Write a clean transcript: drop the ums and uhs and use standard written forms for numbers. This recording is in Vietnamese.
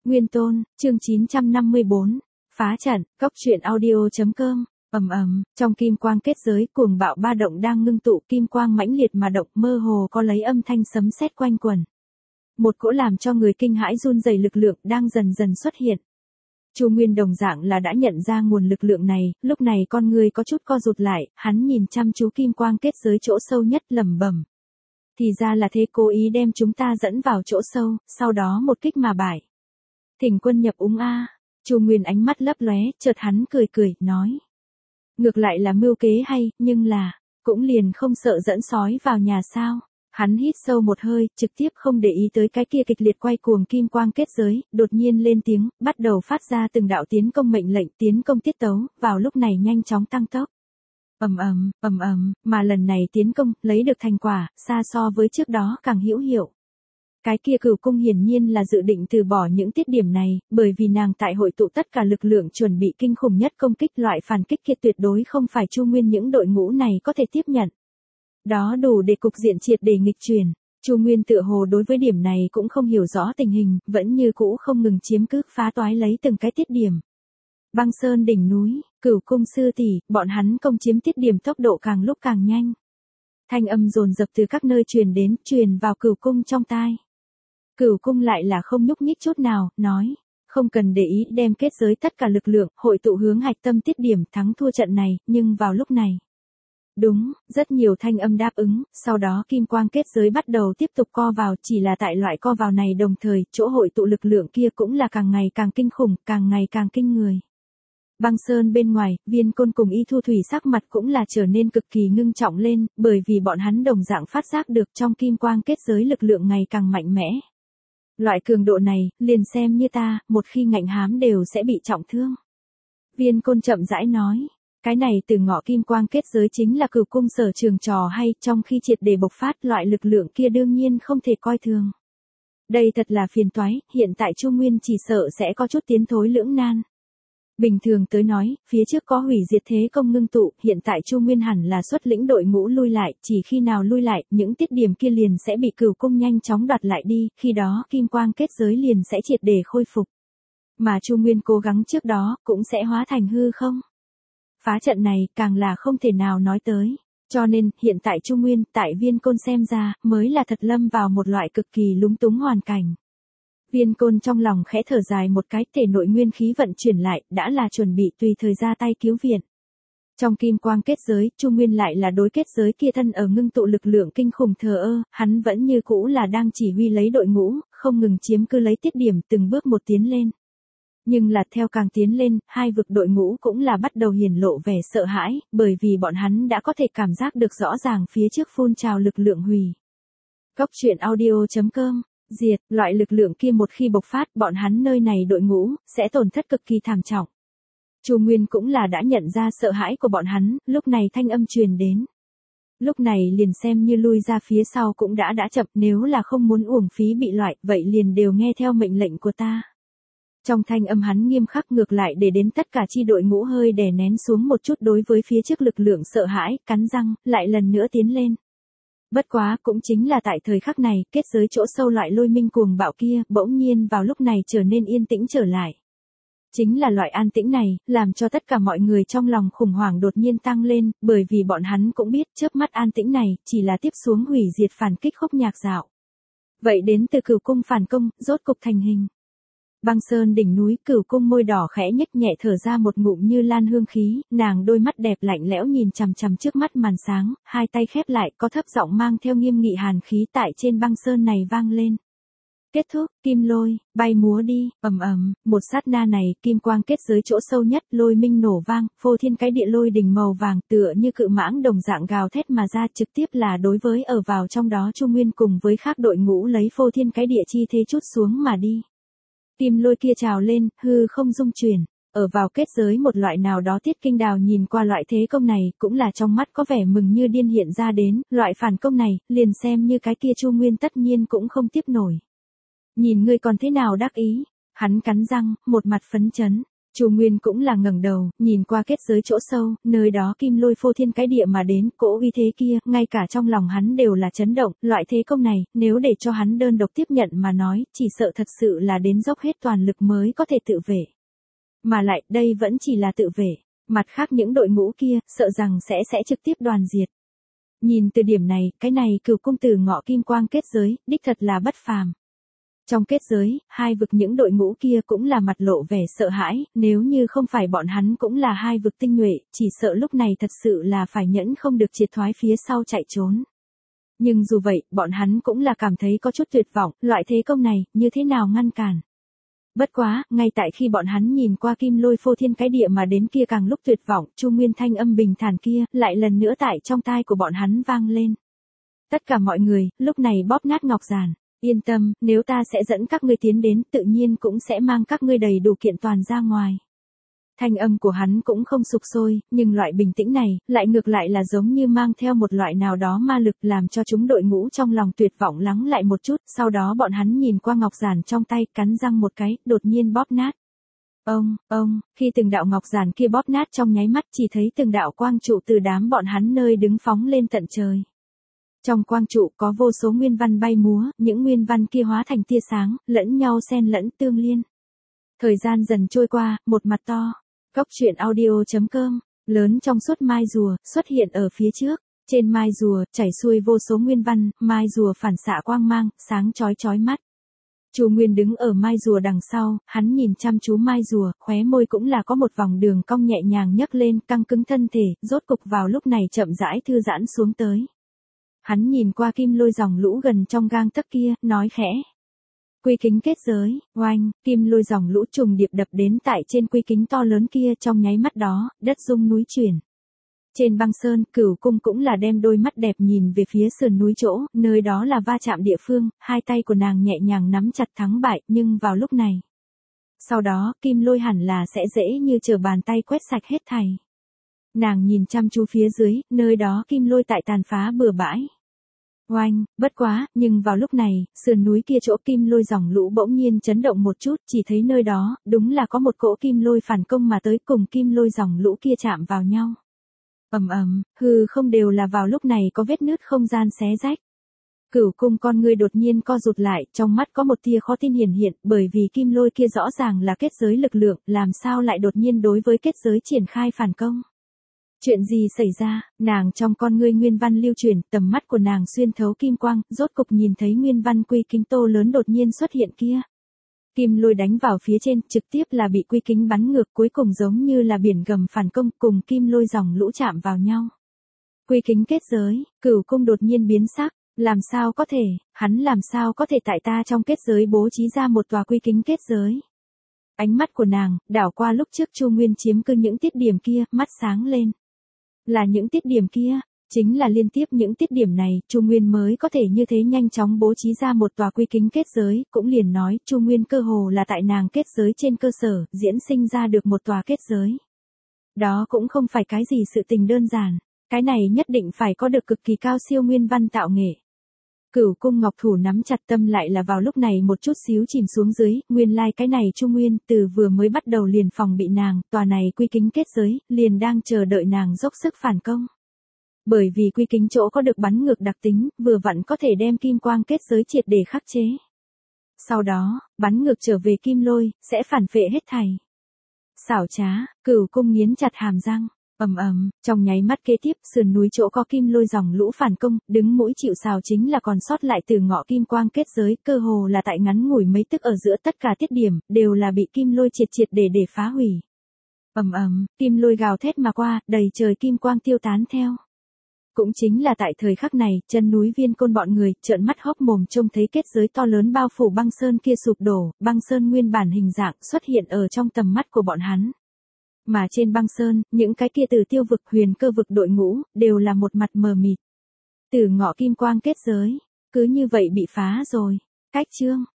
Nguyên Tôn, chương 954, phá trận, cốc truyện audio.com. Trong kim quang kết giới cuồng bạo ba động đang ngưng tụ, kim quang mãnh liệt mà động, mơ hồ có lấy âm thanh sấm sét quanh quẩn. Một cỗ làm cho người kinh hãi run rẩy lực lượng đang dần dần xuất hiện. Chu Nguyên đồng dạng là đã nhận ra nguồn lực lượng này, lúc này con người có chút co rụt lại, hắn nhìn chăm chú kim quang kết giới chỗ sâu nhất lẩm bẩm. Thì ra là thế, cố ý đem chúng ta dẫn vào chỗ sâu, sau đó một kích mà bại. Thỉnh quân nhập úng a. Chu Nguyên ánh mắt lấp lóe, chợt hắn cười cười, nói. Ngược lại là mưu kế hay, nhưng là, cũng liền không sợ dẫn sói vào nhà sao. Hắn hít sâu một hơi, trực tiếp không để ý tới cái kia kịch liệt quay cuồng kim quang kết giới, đột nhiên lên tiếng, bắt đầu phát ra từng đạo tiến công mệnh lệnh, tiến công tiết tấu, vào lúc này nhanh chóng tăng tốc. Mà lần này tiến công, lấy được thành quả, xa so với trước đó càng hữu hiệu. Cái kia Cửu Cung hiển nhiên là dự định từ bỏ những tiết điểm này, bởi vì nàng tại hội tụ tất cả lực lượng chuẩn bị kinh khủng nhất công kích, loại phản kích kia tuyệt đối không phải Chu Nguyên những đội ngũ này có thể tiếp nhận. Đó đủ để cục diện triệt để nghịch chuyển. Chu Nguyên tựa hồ đối với điểm này cũng không hiểu rõ tình hình, vẫn như cũ không ngừng chiếm cứ phá toái lấy từng cái tiết điểm. Băng Sơn đỉnh núi, Cửu Cung sư tỷ, bọn hắn công chiếm tiết điểm tốc độ càng lúc càng nhanh. Thanh âm dồn dập từ các nơi truyền đến, truyền vào Cửu Cung trong tai. Cửu Cung lại là không nhúc nhích chút nào, nói, không cần để ý, đem kết giới tất cả lực lượng, hội tụ hướng hạch tâm tiết điểm, thắng thua trận này, nhưng vào lúc này. Đúng, rất nhiều thanh âm đáp ứng, sau đó kim quang kết giới bắt đầu tiếp tục co vào, chỉ là tại loại co vào này đồng thời, chỗ hội tụ lực lượng kia cũng là càng ngày càng kinh khủng, càng ngày càng kinh người. Băng Sơn bên ngoài, Viên Côn cùng Y Thu Thủy sắc mặt cũng là trở nên cực kỳ ngưng trọng lên, bởi vì bọn hắn đồng dạng phát giác được trong kim quang kết giới lực lượng ngày càng mạnh mẽ. Loại cường độ này, liền xem như ta, một khi ngạnh hám đều sẽ bị trọng thương. Viên Côn chậm rãi nói, cái này từ ngọ kim quang kết giới chính là Cửu Cung sở trường trò hay, trong khi triệt để bộc phát loại lực lượng kia đương nhiên không thể coi thường. Đây thật là phiền toái, hiện tại Chu Nguyên chỉ sợ sẽ có chút tiến thối lưỡng nan. Bình thường tới nói, phía trước có hủy diệt thế công ngưng tụ, hiện tại Chu Nguyên hẳn là xuất lĩnh đội ngũ lui lại, chỉ khi nào lui lại, những tiết điểm kia liền sẽ bị Cửu Cung nhanh chóng đoạt lại đi, khi đó kim quang kết giới liền sẽ triệt để khôi phục. Mà Chu Nguyên cố gắng trước đó, cũng sẽ hóa thành hư không. Phá trận này, càng là không thể nào nói tới. Cho nên, hiện tại Chu Nguyên, tại Viên Côn xem ra, mới là thật lâm vào một loại cực kỳ lúng túng hoàn cảnh. Viên Côn trong lòng khẽ thở dài một cái, thể nội nguyên khí vận chuyển lại, đã là chuẩn bị tùy thời ra tay cứu viện. Trong kim quang kết giới, Chu Nguyên lại là đối kết giới kia thân ở ngưng tụ lực lượng kinh khủng thờ ơ, hắn vẫn như cũ là đang chỉ huy lấy đội ngũ, không ngừng chiếm cứ lấy tiết điểm, từng bước một tiến lên. Nhưng là theo càng tiến lên, hai vực đội ngũ cũng là bắt đầu hiển lộ vẻ sợ hãi, bởi vì bọn hắn đã có thể cảm giác được rõ ràng phía trước phun trào lực lượng hủy. Cốc truyện audio.com. Diệt, loại lực lượng kia một khi bộc phát, bọn hắn nơi này đội ngũ, sẽ tổn thất cực kỳ thảm trọng. Chu Nguyên cũng là đã nhận ra sợ hãi của bọn hắn, lúc này thanh âm truyền đến. Lúc này liền xem như lui ra phía sau cũng đã chậm, nếu là không muốn uổng phí bị loại, vậy liền đều nghe theo mệnh lệnh của ta. Trong thanh âm hắn nghiêm khắc, ngược lại để đến tất cả chi đội ngũ hơi đè nén xuống một chút đối với phía trước lực lượng sợ hãi, cắn răng, lại lần nữa tiến lên. Bất quá, cũng chính là tại thời khắc này, kết giới chỗ sâu loại lôi minh cuồng bạo kia, bỗng nhiên vào lúc này trở nên yên tĩnh trở lại. Chính là loại an tĩnh này, làm cho tất cả mọi người trong lòng khủng hoảng đột nhiên tăng lên, bởi vì bọn hắn cũng biết, chớp mắt an tĩnh này, chỉ là tiếp xuống hủy diệt phản kích khúc nhạc dạo. Vậy đến từ Cửu Cung phản công, rốt cục thành hình. Băng Sơn đỉnh núi, Cửu Cung môi đỏ khẽ nhếch nhẹ thở ra một ngụm như lan hương khí, nàng đôi mắt đẹp lạnh lẽo nhìn chằm chằm trước mắt màn sáng, hai tay khép lại, có thấp giọng mang theo nghiêm nghị hàn khí tại trên băng sơn này vang lên. Kết thúc, kim lôi, bay múa đi, một sát na này, kim quang kết giới chỗ sâu nhất, lôi minh nổ vang, phô thiên cái địa lôi đỉnh màu vàng, tựa như cự mãng đồng dạng gào thét mà ra, trực tiếp là đối với ở vào trong đó Chu Nguyên cùng với khác đội ngũ lấy phô thiên cái địa chi thế chút xuống mà đi. Kim lôi kia trào lên, hư không dung chuyển, ở vào kết giới một loại nào đó. Tiết Kinh Đào nhìn qua loại thế công này, cũng là trong mắt có vẻ mừng như điên hiện ra đến, loại phản công này, liền xem như cái kia Chu Nguyên tất nhiên cũng không tiếp nổi. Nhìn ngươi còn thế nào đắc ý, hắn cắn răng, một mặt phấn chấn, Chu Nguyên cũng là ngẩng đầu, nhìn qua kết giới chỗ sâu, nơi đó kim lôi phô thiên cái địa mà đến, cỗ uy thế kia, ngay cả trong lòng hắn đều là chấn động, loại thế công này, nếu để cho hắn đơn độc tiếp nhận mà nói, chỉ sợ thật sự là đến dốc hết toàn lực mới có thể tự vệ. Mà lại, đây vẫn chỉ là tự vệ, mặt khác những đội ngũ kia, sợ rằng sẽ trực tiếp đoàn diệt. Nhìn từ điểm này, cái này Cửu Cung Từ Ngọ Kim Quang kết giới, đích thật là bất phàm. Trong kết giới, hai vực những đội ngũ kia cũng là mặt lộ vẻ sợ hãi, nếu như không phải bọn hắn cũng là hai vực tinh nhuệ, chỉ sợ lúc này thật sự là phải nhẫn không được triệt thoái phía sau chạy trốn. Nhưng dù vậy, bọn hắn cũng là cảm thấy có chút tuyệt vọng, loại thế công này, như thế nào ngăn cản. Bất quá, ngay tại khi bọn hắn nhìn qua kim lôi phô thiên cái địa mà đến kia càng lúc tuyệt vọng, Chu Nguyên thanh âm bình thản kia, lại lần nữa tại trong tai của bọn hắn vang lên. Tất cả mọi người, lúc này bóp nát ngọc giản. Yên tâm, nếu ta sẽ dẫn các ngươi tiến đến, tự nhiên cũng sẽ mang các ngươi đầy đủ kiện toàn ra ngoài. Thanh âm của hắn cũng không sục sôi, nhưng loại bình tĩnh này, lại ngược lại là giống như mang theo một loại nào đó ma lực làm cho chúng đội ngũ trong lòng tuyệt vọng lắng lại một chút, sau đó bọn hắn nhìn qua ngọc giản trong tay, cắn răng một cái, đột nhiên bóp nát. Khi từng đạo ngọc giản kia bóp nát trong nháy mắt chỉ thấy từng đạo quang trụ từ đám bọn hắn nơi đứng phóng lên tận trời. Trong quang trụ có vô số nguyên văn bay múa, những nguyên văn kia hóa thành tia sáng, lẫn nhau xen lẫn tương liên. Thời gian dần trôi qua, một mặt to. Cốc truyện audio.com, lớn trong suốt mai rùa, xuất hiện ở phía trước. Trên mai rùa, chảy xuôi vô số nguyên văn, mai rùa phản xạ quang mang, sáng chói mắt. Chu Nguyên đứng ở mai rùa đằng sau, hắn nhìn chăm chú mai rùa, khóe môi cũng là có một vòng đường cong nhẹ nhàng nhấc lên, căng cứng thân thể, rốt cục vào lúc này chậm rãi thư giãn xuống tới. Hắn nhìn qua kim lôi dòng lũ gần trong gang tấc kia, nói khẽ. Quy kính kết giới, oanh, kim lôi dòng lũ trùng điệp đập đến tại trên quy kính to lớn kia, trong nháy mắt đó, đất rung núi chuyển. Trên băng sơn, Cửu Cung cũng là đem đôi mắt đẹp nhìn về phía sườn núi chỗ, nơi đó là va chạm địa phương, hai tay của nàng nhẹ nhàng nắm chặt thắng bại, nhưng vào lúc này. Sau đó, kim lôi hẳn là sẽ dễ như trở bàn tay quét sạch hết thảy. Nàng nhìn chăm chú phía dưới, nơi đó kim lôi tại tàn phá bừa bãi. Oanh, bất quá, nhưng vào lúc này, sườn núi kia chỗ kim lôi dòng lũ bỗng nhiên chấn động một chút, chỉ thấy nơi đó, đúng là có một cỗ kim lôi phản công mà tới cùng kim lôi dòng lũ kia chạm vào nhau. Hư không đều là vào lúc này có vết nứt không gian xé rách. Cửu Cung con ngươi đột nhiên co rụt lại, trong mắt có một tia khó tin hiển hiện, bởi vì kim lôi kia rõ ràng là kết giới lực lượng, làm sao lại đột nhiên đối với kết giới triển khai phản công. Chuyện gì xảy ra, nàng trong con ngươi nguyên văn lưu chuyển, tầm mắt của nàng xuyên thấu kim quang, rốt cục nhìn thấy nguyên văn quy kính tô lớn đột nhiên xuất hiện kia. Kim lôi đánh vào phía trên, trực tiếp là bị quy kính bắn ngược, cuối cùng giống như là biển gầm phản công, cùng kim lôi dòng lũ chạm vào nhau. Quy kính kết giới, Cửu Cung đột nhiên biến sắc, làm sao có thể, hắn làm sao có thể tại ta trong kết giới bố trí ra một tòa quy kính kết giới. Ánh mắt của nàng, đảo qua lúc trước Chu Nguyên chiếm cư những tiết điểm kia, mắt sáng lên. Là những tiết điểm kia, chính là liên tiếp những tiết điểm này, Chu Nguyên mới có thể như thế nhanh chóng bố trí ra một tòa quy kính kết giới, cũng liền nói, Chu Nguyên cơ hồ là tại nàng kết giới trên cơ sở, diễn sinh ra được một tòa kết giới. Đó cũng không phải cái gì sự tình đơn giản, cái này nhất định phải có được cực kỳ cao siêu nguyên văn tạo nghệ. Cửu Cung ngọc thủ nắm chặt tâm lại là vào lúc này một chút xíu chìm xuống dưới, nguyên lai cái này Chu Nguyên, từ vừa mới bắt đầu liền phòng bị nàng, tòa này quy kính kết giới, liền đang chờ đợi nàng dốc sức phản công. Bởi vì quy kính chỗ có được bắn ngược đặc tính, vừa vặn có thể đem kim quang kết giới triệt để khắc chế. Sau đó, bắn ngược trở về kim lôi, sẽ phản phệ hết thảy. Xảo trá, Cửu Cung nghiến chặt hàm răng. Trong nháy mắt kế tiếp, sườn núi chỗ có kim lôi dòng lũ phản công, đứng mũi chịu sào chính là còn sót lại từ ngọ kim quang kết giới, cơ hồ là tại ngắn ngủi mấy tức ở giữa tất cả tiết điểm, đều là bị kim lôi triệt để phá hủy. Kim lôi gào thét mà qua, đầy trời kim quang tiêu tán theo. Cũng chính là tại thời khắc này, chân núi Viên Côn bọn người, trợn mắt hốc mồm trông thấy kết giới to lớn bao phủ băng sơn kia sụp đổ, băng sơn nguyên bản hình dạng xuất hiện ở trong tầm mắt của bọn hắn. Mà trên băng sơn, những cái kia từ tiêu vực huyền cơ vực đội ngũ, đều là một mặt mờ mịt. Từ ngọ kim quang kết giới, cứ như vậy bị phá rồi. Cách chương.